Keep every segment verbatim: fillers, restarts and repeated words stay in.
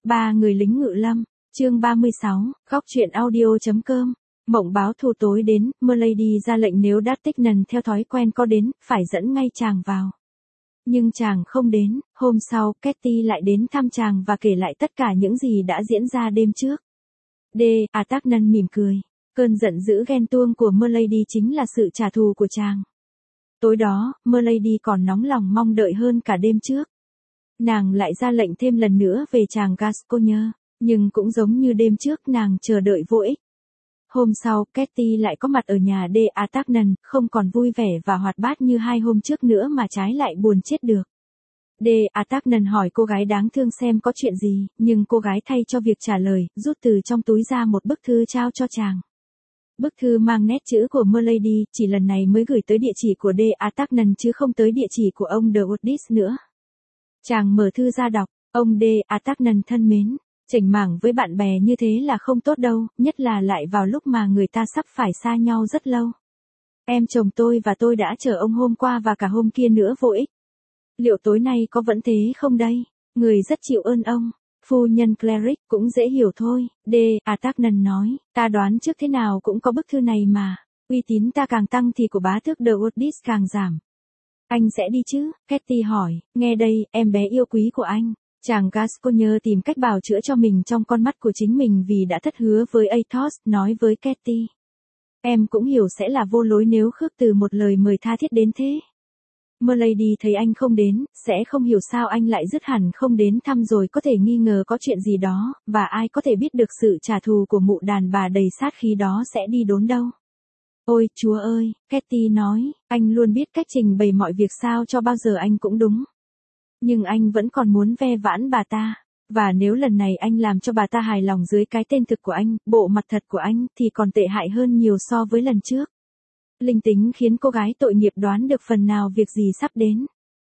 Ba người lính ngự lâm, chương ba mươi sáu, góc truyện audio.com. Mộng báo thù tối đến, Milady ra lệnh nếu D'Artagnan theo thói quen có đến, phải dẫn ngay chàng vào. Nhưng chàng không đến, hôm sau, Ketty lại đến thăm chàng và kể lại tất cả những gì đã diễn ra đêm trước. D'Artagnan mỉm cười, cơn giận dữ ghen tuông của Milady chính là sự trả thù của chàng. Tối đó, Milady còn nóng lòng mong đợi hơn cả đêm trước. Nàng lại ra lệnh thêm lần nữa về chàng Gascoigne, nhưng cũng giống như đêm trước nàng chờ đợi vô ích. Hôm sau, Ketty lại có mặt ở nhà D'Artagnan, không còn vui vẻ và hoạt bát như hai hôm trước nữa mà trái lại buồn chết được. D'Artagnan hỏi cô gái đáng thương xem có chuyện gì, nhưng cô gái thay cho việc trả lời, rút từ trong túi ra một bức thư trao cho chàng. Bức thư mang nét chữ của Milady, chỉ lần này mới gửi tới địa chỉ của D'Artagnan chứ không tới địa chỉ của ông de Wardes nữa. Chàng mở thư ra đọc, ông D'Artagnan thân mến, chảnh mảng với bạn bè như thế là không tốt đâu, nhất là lại vào lúc mà người ta sắp phải xa nhau rất lâu. Em chồng tôi và tôi đã chờ ông hôm qua và cả hôm kia nữa vô ích. Liệu tối nay có vẫn thế không đây? Người rất chịu ơn ông. Phu nhân Cleric cũng dễ hiểu thôi, D'Artagnan nói, ta đoán trước thế nào cũng có bức thư này mà, uy tín ta càng tăng thì của bá tước de Wardes càng giảm. Anh sẽ đi chứ? Ketty hỏi, nghe đây, em bé yêu quý của anh. Chàng Gascoigne tìm cách bào chữa cho mình trong con mắt của chính mình vì đã thất hứa với Athos, nói với Ketty. Em cũng hiểu sẽ là vô lối nếu khước từ một lời mời tha thiết đến thế. Milady thấy anh không đến, sẽ không hiểu sao anh lại dứt hẳn không đến thăm rồi có thể nghi ngờ có chuyện gì đó, và ai có thể biết được sự trả thù của mụ đàn bà đầy sát khí đó sẽ đi đốn đâu. Ôi, Chúa ơi, Ketty nói, anh luôn biết cách trình bày mọi việc sao cho bao giờ anh cũng đúng. Nhưng anh vẫn còn muốn ve vãn bà ta, và nếu lần này anh làm cho bà ta hài lòng dưới cái tên thực của anh, bộ mặt thật của anh, thì còn tệ hại hơn nhiều so với lần trước. Linh tính khiến cô gái tội nghiệp đoán được phần nào việc gì sắp đến.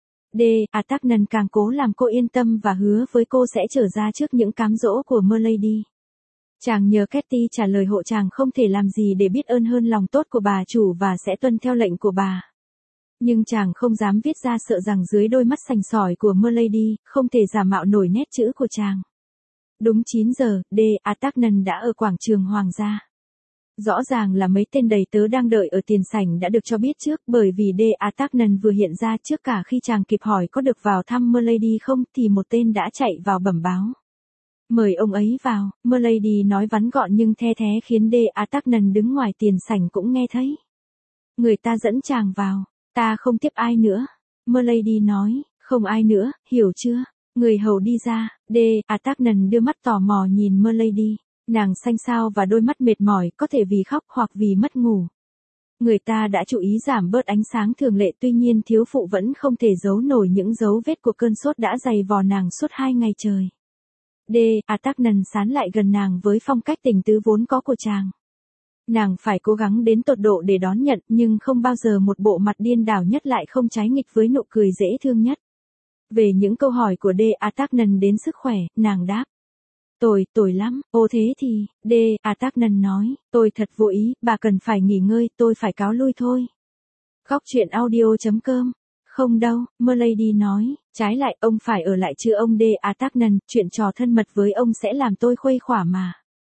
D'Artagnan càng cố làm cô yên tâm và hứa với cô sẽ trở ra trước những cám dỗ của Milady. Chàng nhờ Ketty trả lời hộ chàng không thể làm gì để biết ơn hơn lòng tốt của bà chủ và sẽ tuân theo lệnh của bà. Nhưng chàng không dám viết ra sợ rằng dưới đôi mắt sành sỏi của Milady, không thể giả mạo nổi nét chữ của chàng. Đúng chín giờ, D'Artagnan đã ở quảng trường Hoàng gia. Rõ ràng là mấy tên đầy tớ đang đợi ở tiền sảnh đã được cho biết trước bởi vì D'Artagnan vừa hiện ra trước cả khi chàng kịp hỏi có được vào thăm Milady không thì một tên đã chạy vào bẩm báo. Mời ông ấy vào, Milady nói vắn gọn nhưng the thé khiến D'Artagnan đứng ngoài tiền sảnh cũng nghe thấy. Người ta dẫn chàng vào, ta không tiếp ai nữa. Milady nói, không ai nữa, hiểu chưa? Người hầu đi ra, D'Artagnan đưa mắt tò mò nhìn Milady. Nàng xanh xao và đôi mắt mệt mỏi có thể vì khóc hoặc vì mất ngủ. Người ta đã chú ý giảm bớt ánh sáng thường lệ tuy nhiên thiếu phụ vẫn không thể giấu nổi những dấu vết của cơn sốt đã dày vò nàng suốt hai ngày trời. D'Artagnan sán lại gần nàng với phong cách tình tứ vốn có của chàng. Nàng phải cố gắng đến tột độ để đón nhận nhưng không bao giờ một bộ mặt điên đảo nhất lại không trái nghịch với nụ cười dễ thương nhất. Về những câu hỏi của D'Artagnan đến sức khỏe, nàng đáp. Tồi, tồi lắm, ô thế thì, D'Artagnan nói, tôi thật vô ý, bà cần phải nghỉ ngơi, tôi phải cáo lui thôi. Góc truyện audio.com. Không đâu, Milady nói, trái lại ông phải ở lại chứ ông D'Artagnan, chuyện trò thân mật với ông sẽ làm tôi khuây khỏa mà.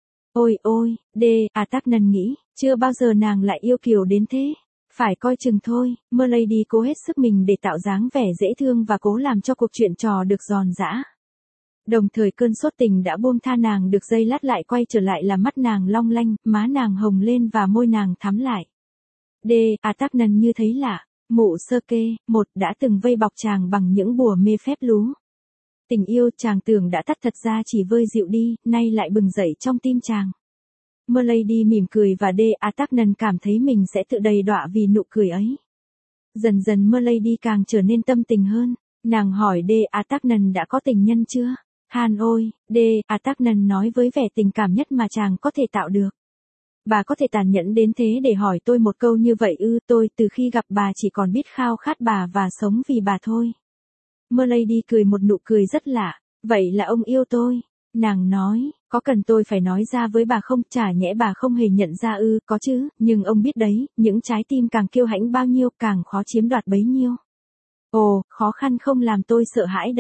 Ôi ôi, D'Artagnan nghĩ, chưa bao giờ nàng lại yêu kiều đến thế. Phải coi chừng thôi, Milady cố hết sức mình để tạo dáng vẻ dễ thương và cố làm cho cuộc chuyện trò được giòn giã. Đồng thời cơn sốt tình đã buông tha nàng được giây lát lại quay trở lại làm mắt nàng long lanh, má nàng hồng lên và môi nàng thắm lại. D'Artagnan như thấy lạ, mụ sơ kê, một đã từng vây bọc chàng bằng những bùa mê phép lú. Tình yêu chàng tưởng đã tắt thật ra chỉ vơi dịu đi, nay lại bừng dậy trong tim chàng. Milady mỉm cười và D'Artagnan cảm thấy mình sẽ tự đầy đọa vì nụ cười ấy. Dần dần Milady càng trở nên tâm tình hơn, nàng hỏi D'Artagnan đã có tình nhân chưa? Han ôi, D'Artagnan nói với vẻ tình cảm nhất mà chàng có thể tạo được. Bà có thể tàn nhẫn đến thế để hỏi tôi một câu như vậy ư? Tôi từ khi gặp bà chỉ còn biết khao khát bà và sống vì bà thôi. Milady cười một nụ cười rất lạ, vậy là ông yêu tôi. Nàng nói, có cần tôi phải nói ra với bà không? Chả nhẽ bà không hề nhận ra ư? Có chứ, nhưng ông biết đấy, những trái tim càng kiêu hãnh bao nhiêu càng khó chiếm đoạt bấy nhiêu. Ồ, khó khăn không làm tôi sợ hãi đâu.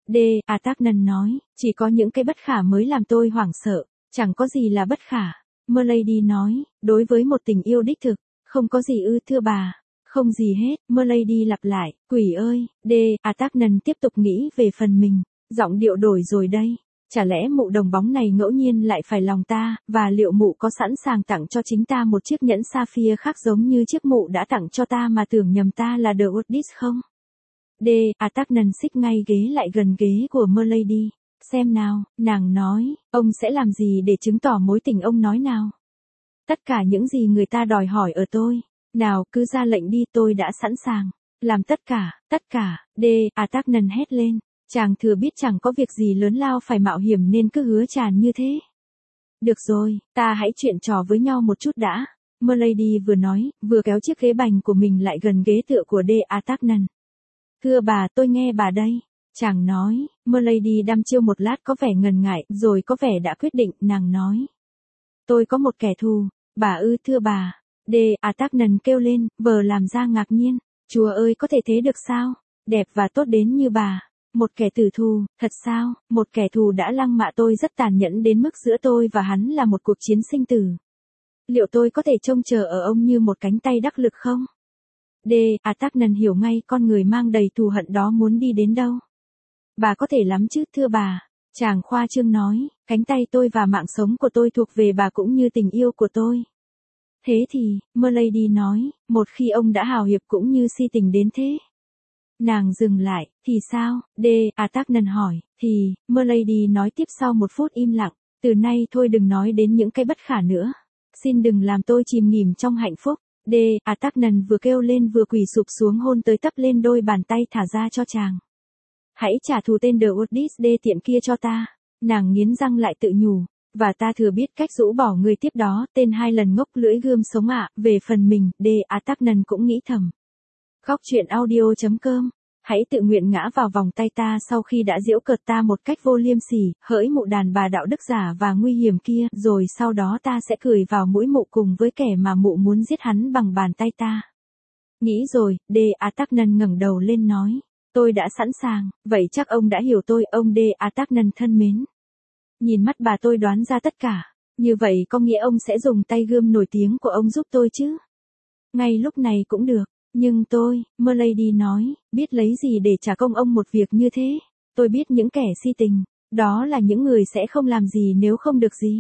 D. Artagnan nói, chỉ có những cái bất khả mới làm tôi hoảng sợ, chẳng có gì là bất khả. Milady nói, đối với một tình yêu đích thực, không có gì ư thưa bà. Không gì hết, Milady lặp lại, quỷ ơi, D. Artagnan tiếp tục nghĩ về phần mình, giọng điệu đổi rồi đây. Chả lẽ mụ đồng bóng này ngẫu nhiên lại phải lòng ta, và liệu mụ có sẵn sàng tặng cho chính ta một chiếc nhẫn sapphire khác giống như chiếc mụ đã tặng cho ta mà tưởng nhầm ta là The Woodis không? D. Artagnan xích ngay ghế lại gần ghế của Milady. Xem nào, nàng nói, ông sẽ làm gì để chứng tỏ mối tình ông nói nào? Tất cả những gì người ta đòi hỏi ở tôi. Nào, cứ ra lệnh đi, tôi đã sẵn sàng. Làm tất cả, tất cả, D. Artagnan hét lên. Chàng thừa biết chẳng có việc gì lớn lao phải mạo hiểm nên cứ hứa tràn như thế. Được rồi, ta hãy chuyện trò với nhau một chút đã. Milady vừa nói, vừa kéo chiếc ghế bành của mình lại gần ghế tựa của D. Artagnan. Thưa bà, tôi nghe bà đây. Chàng nói, Milady đăm chiêu một lát có vẻ ngần ngại, rồi có vẻ đã quyết định, nàng nói. Tôi có một kẻ thù, bà ư thưa bà. D. Artagnan kêu lên, vờ làm ra ngạc nhiên. Chúa ơi, có thể thế được sao? Đẹp và tốt đến như bà. Một kẻ tử thù, thật sao? Một kẻ thù đã lăng mạ tôi rất tàn nhẫn đến mức giữa tôi và hắn là một cuộc chiến sinh tử. Liệu tôi có thể trông chờ ở ông như một cánh tay đắc lực không? D. Artagnan hiểu ngay con người mang đầy thù hận đó muốn đi đến đâu. Bà có thể lắm chứ thưa bà. Chàng khoa trương nói, cánh tay tôi và mạng sống của tôi thuộc về bà cũng như tình yêu của tôi. Thế thì, Milady nói, một khi ông đã hào hiệp cũng như si tình đến thế. Nàng dừng lại, thì sao? D. Artagnan hỏi, thì, Milady nói tiếp sau một phút im lặng, từ nay thôi đừng nói đến những cái bất khả nữa. Xin đừng làm tôi chìm nghỉm trong hạnh phúc. D. Artagnan vừa kêu lên vừa quỳ sụp xuống hôn tới tấp lên đôi bàn tay thả ra cho chàng. Hãy trả thù tên The Woodis đê tiện kia cho ta. Nàng nghiến răng lại tự nhủ. Và ta thừa biết cách rũ bỏ người tiếp đó, tên hai lần ngốc lưỡi gươm sống ạ, về phần mình, D. Artagnan cũng nghĩ thầm. Góc truyện audio chấm com. Hãy tự nguyện ngã vào vòng tay ta sau khi đã giễu cợt ta một cách vô liêm sỉ, hỡi mụ đàn bà đạo đức giả và nguy hiểm kia, rồi sau đó ta sẽ cười vào mũi mụ cùng với kẻ mà mụ muốn giết hắn bằng bàn tay ta. Nghĩ rồi, D. Artagnan ngẩng đầu lên nói. Tôi đã sẵn sàng, vậy chắc ông đã hiểu tôi, ông D. Artagnan thân mến. Nhìn mắt bà tôi đoán ra tất cả, như vậy có nghĩa ông sẽ dùng tay gươm nổi tiếng của ông giúp tôi chứ? Ngay lúc này cũng được. Nhưng tôi, Milady nói, biết lấy gì để trả công ông một việc như thế. Tôi biết những kẻ si tình, đó là những người sẽ không làm gì nếu không được gì.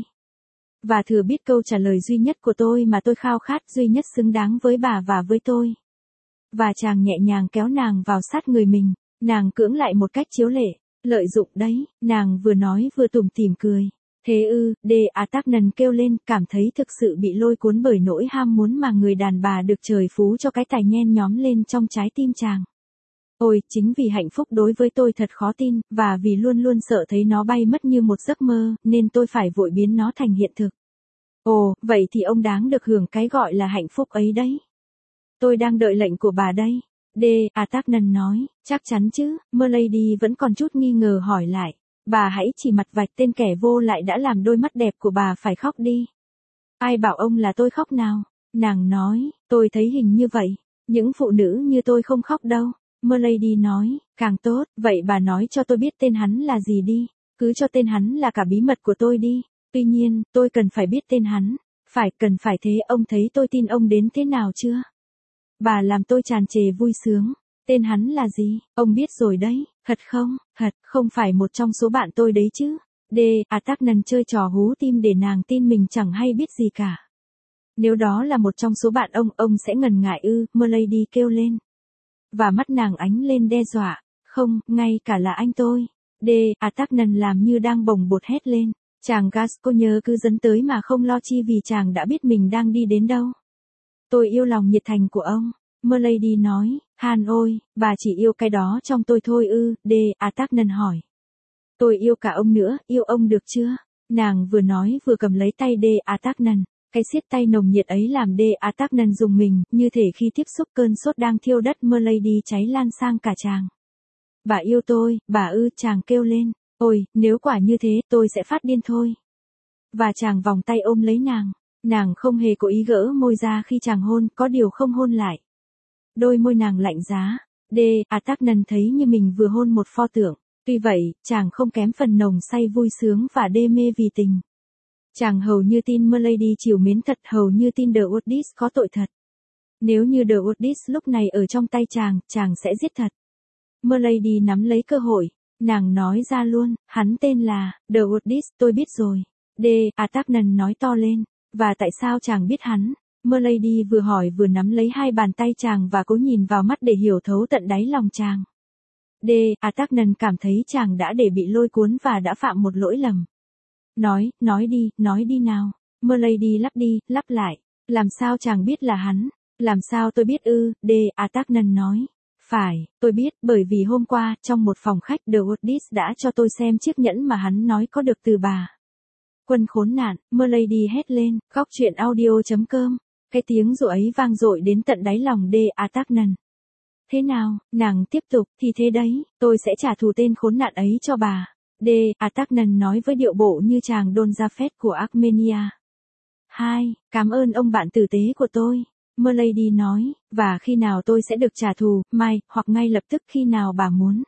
Và thừa biết câu trả lời duy nhất của tôi mà tôi khao khát duy nhất xứng đáng với bà và với tôi. Và chàng nhẹ nhàng kéo nàng vào sát người mình, nàng cưỡng lại một cách chiếu lệ, lợi dụng đấy, nàng vừa nói vừa tủm tỉm cười. Thế ư, D. Artagnan kêu lên, cảm thấy thực sự bị lôi cuốn bởi nỗi ham muốn mà người đàn bà được trời phú cho cái tài nhen nhóm lên trong trái tim chàng. Ôi, chính vì hạnh phúc đối với tôi thật khó tin, và vì luôn luôn sợ thấy nó bay mất như một giấc mơ, nên tôi phải vội biến nó thành hiện thực. Ồ, vậy thì ông đáng được hưởng cái gọi là hạnh phúc ấy đấy. Tôi đang đợi lệnh của bà đây. D. Artagnan nói, chắc chắn chứ, Milady vẫn còn chút nghi ngờ hỏi lại. Bà hãy chỉ mặt vạch tên kẻ vô lại đã làm đôi mắt đẹp của bà phải khóc đi. Ai bảo ông là tôi khóc nào? Nàng nói, tôi thấy hình như vậy. Những phụ nữ như tôi không khóc đâu. Milady nói, càng tốt, vậy bà nói cho tôi biết tên hắn là gì đi. Cứ cho tên hắn là cả bí mật của tôi đi. Tuy nhiên, tôi cần phải biết tên hắn. Phải, cần phải thế, ông thấy tôi tin ông đến thế nào chưa? Bà làm tôi tràn trề vui sướng. Tên hắn là gì? Ông biết rồi đấy. Thật không? Thật, không phải một trong số bạn tôi đấy chứ. D. Artagnan chơi trò hú tim để nàng tin mình chẳng hay biết gì cả. Nếu đó là một trong số bạn ông, ông sẽ ngần ngại ư, Milady kêu lên. Và mắt nàng ánh lên đe dọa. Không, ngay cả là anh tôi. D. Artagnan làm như đang bồng bột hét lên. Chàng Gascoigne cứ dẫn tới mà không lo chi vì chàng đã biết mình đang đi đến đâu. Tôi yêu lòng nhiệt thành của ông. Milady nói, Han ôi, bà chỉ yêu cái đó trong tôi thôi ư, D. Artagnan hỏi. Tôi yêu cả ông nữa, yêu ông được chưa? Nàng vừa nói vừa cầm lấy tay D. Artagnan, cái siết tay nồng nhiệt ấy làm D. Artagnan rùng mình, như thể khi tiếp xúc cơn sốt đang thiêu đất Milady cháy lan sang cả chàng. Bà yêu tôi, bà ư, chàng kêu lên, ôi, nếu quả như thế, tôi sẽ phát điên thôi. Và chàng vòng tay ôm lấy nàng, nàng không hề có ý gỡ môi ra khi chàng hôn, có điều không hôn lại. Đôi môi nàng lạnh giá, D. Artagnan thấy như mình vừa hôn một pho tượng. Tuy vậy, chàng không kém phần nồng say vui sướng và đê mê vì tình. Chàng hầu như tin Milady chiều mến thật, hầu như tin The Woodis có tội thật. Nếu như The Woodis lúc này ở trong tay chàng, chàng sẽ giết thật. Milady nắm lấy cơ hội, nàng nói ra luôn, hắn tên là The Woodis, tôi biết rồi. D. Artagnan nói to lên, và tại sao chàng biết hắn? Milady vừa hỏi vừa nắm lấy hai bàn tay chàng và cố nhìn vào mắt để hiểu thấu tận đáy lòng chàng. D. Artagnan cảm thấy chàng đã để bị lôi cuốn và đã phạm một lỗi lầm. Nói, nói đi, nói đi nào. Milady lắp đi, lắp lại. Làm sao chàng biết là hắn? Làm sao tôi biết ư? D. Artagnan nói. Phải, tôi biết, bởi vì hôm qua, trong một phòng khách The Woodis đã cho tôi xem chiếc nhẫn mà hắn nói có được từ bà. Quân khốn nạn, Milady hét lên, góc truyện audio.com. Cái tiếng rủa ấy vang dội đến tận đáy lòng D. Artagnan. Thế nào, nàng tiếp tục, thì thế đấy, tôi sẽ trả thù tên khốn nạn ấy cho bà. D. Artagnan nói với điệu bộ như chàng Don Japhet của Armenia. Hai, cảm ơn ông bạn tử tế của tôi. Milady nói, và khi nào tôi sẽ được trả thù, mai, hoặc ngay lập tức khi nào bà muốn.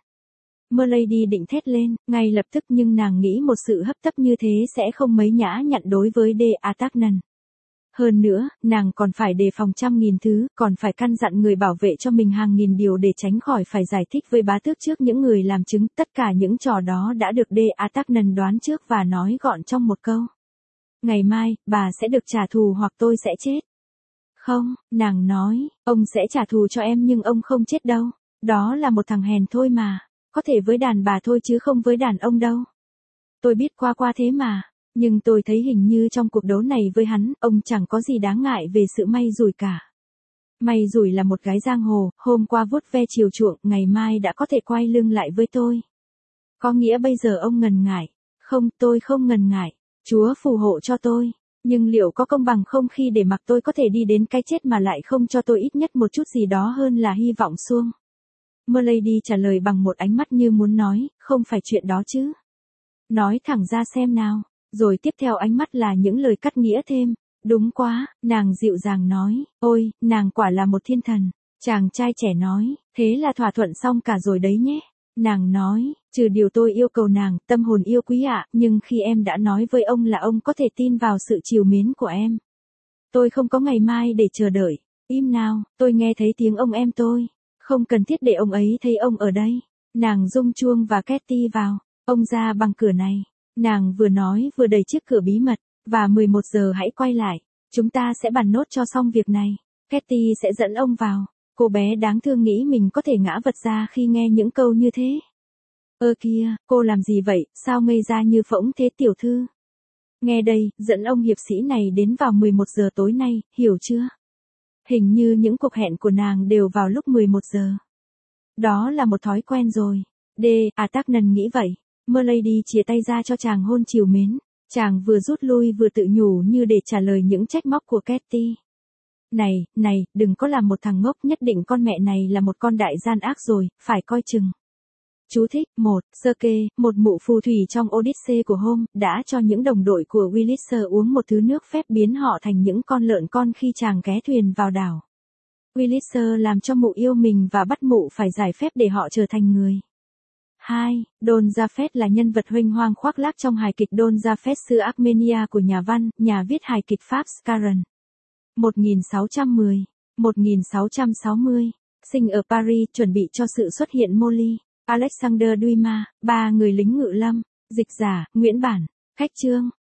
Milady định thét lên, ngay lập tức nhưng nàng nghĩ một sự hấp tấp như thế sẽ không mấy nhã nhặn đối với D. Artagnan. Hơn nữa, nàng còn phải đề phòng trăm nghìn thứ, còn phải căn dặn người bảo vệ cho mình hàng nghìn điều để tránh khỏi phải giải thích với bá tước trước những người làm chứng. Tất cả những trò đó đã được D. Artagnan đoán trước và nói gọn trong một câu. Ngày mai, bà sẽ được trả thù hoặc tôi sẽ chết. Không, nàng nói, ông sẽ trả thù cho em nhưng ông không chết đâu. Đó là một thằng hèn thôi mà. Có thể với đàn bà thôi chứ không với đàn ông đâu. Tôi biết qua qua thế mà. Nhưng tôi thấy hình như trong cuộc đấu này với hắn, ông chẳng có gì đáng ngại về sự may rủi cả. May rủi là một gái giang hồ, hôm qua vuốt ve chiều chuộng, ngày mai đã có thể quay lưng lại với tôi. Có nghĩa bây giờ ông ngần ngại. Không, tôi không ngần ngại. Chúa phù hộ cho tôi. Nhưng liệu có công bằng không khi để mặc tôi có thể đi đến cái chết mà lại không cho tôi ít nhất một chút gì đó hơn là hy vọng suông? Milady trả lời bằng một ánh mắt như muốn nói, không phải chuyện đó chứ. Nói thẳng ra xem nào. Rồi tiếp theo ánh mắt là những lời cắt nghĩa thêm. Đúng quá, nàng dịu dàng nói, ôi, nàng quả là một thiên thần. Chàng trai trẻ nói, thế là thỏa thuận xong cả rồi đấy nhé. Nàng nói, trừ điều tôi yêu cầu nàng, tâm hồn yêu quý ạ, nhưng khi em đã nói với ông là ông có thể tin vào sự trìu mến của em. Tôi không có ngày mai để chờ đợi. Im nào, tôi nghe thấy tiếng ông em tôi. Không cần thiết để ông ấy thấy ông ở đây. Nàng rung chuông và Ketty vào. Ông ra bằng cửa này. Nàng vừa nói vừa đẩy chiếc cửa bí mật, và mười một giờ hãy quay lại, chúng ta sẽ bàn nốt cho xong việc này. Ketty sẽ dẫn ông vào. Cô bé đáng thương nghĩ mình có thể ngã vật ra khi nghe những câu như thế. Ơ kìa, cô làm gì vậy, sao ngây ra như phỗng thế tiểu thư? Nghe đây, dẫn ông hiệp sĩ này đến vào mười một giờ tối nay, hiểu chưa? Hình như những cuộc hẹn của nàng đều vào lúc mười một giờ. Đó là một thói quen rồi. D. Artagnan nghĩ vậy. Milady chia tay ra cho chàng hôn chiều mến. Chàng vừa rút lui vừa tự nhủ như để trả lời những trách móc của Ketty. Này, này, đừng có làm một thằng ngốc, nhất định con mẹ này là một con đại gian ác rồi, phải coi chừng. Chú thích, một, Circe, một mụ phù thủy trong Odyssey của Homer, đã cho những đồng đội của Ulysses uống một thứ nước phép biến họ thành những con lợn con khi chàng ghé thuyền vào đảo. Ulysses làm cho mụ yêu mình và bắt mụ phải giải phép để họ trở thành người. hai. Don Japhet là nhân vật huênh hoang khoác lác trong hài kịch Don Japhet xứ Armenia của nhà văn, nhà viết hài kịch Pháp Scarron. một nghìn sáu trăm mười đến một nghìn sáu trăm sáu mươi. Sinh ở Paris, chuẩn bị cho sự xuất hiện Molly. Alexander Dumas, ba người lính ngự lâm. Dịch giả, Nguyễn Bản. Khách chương.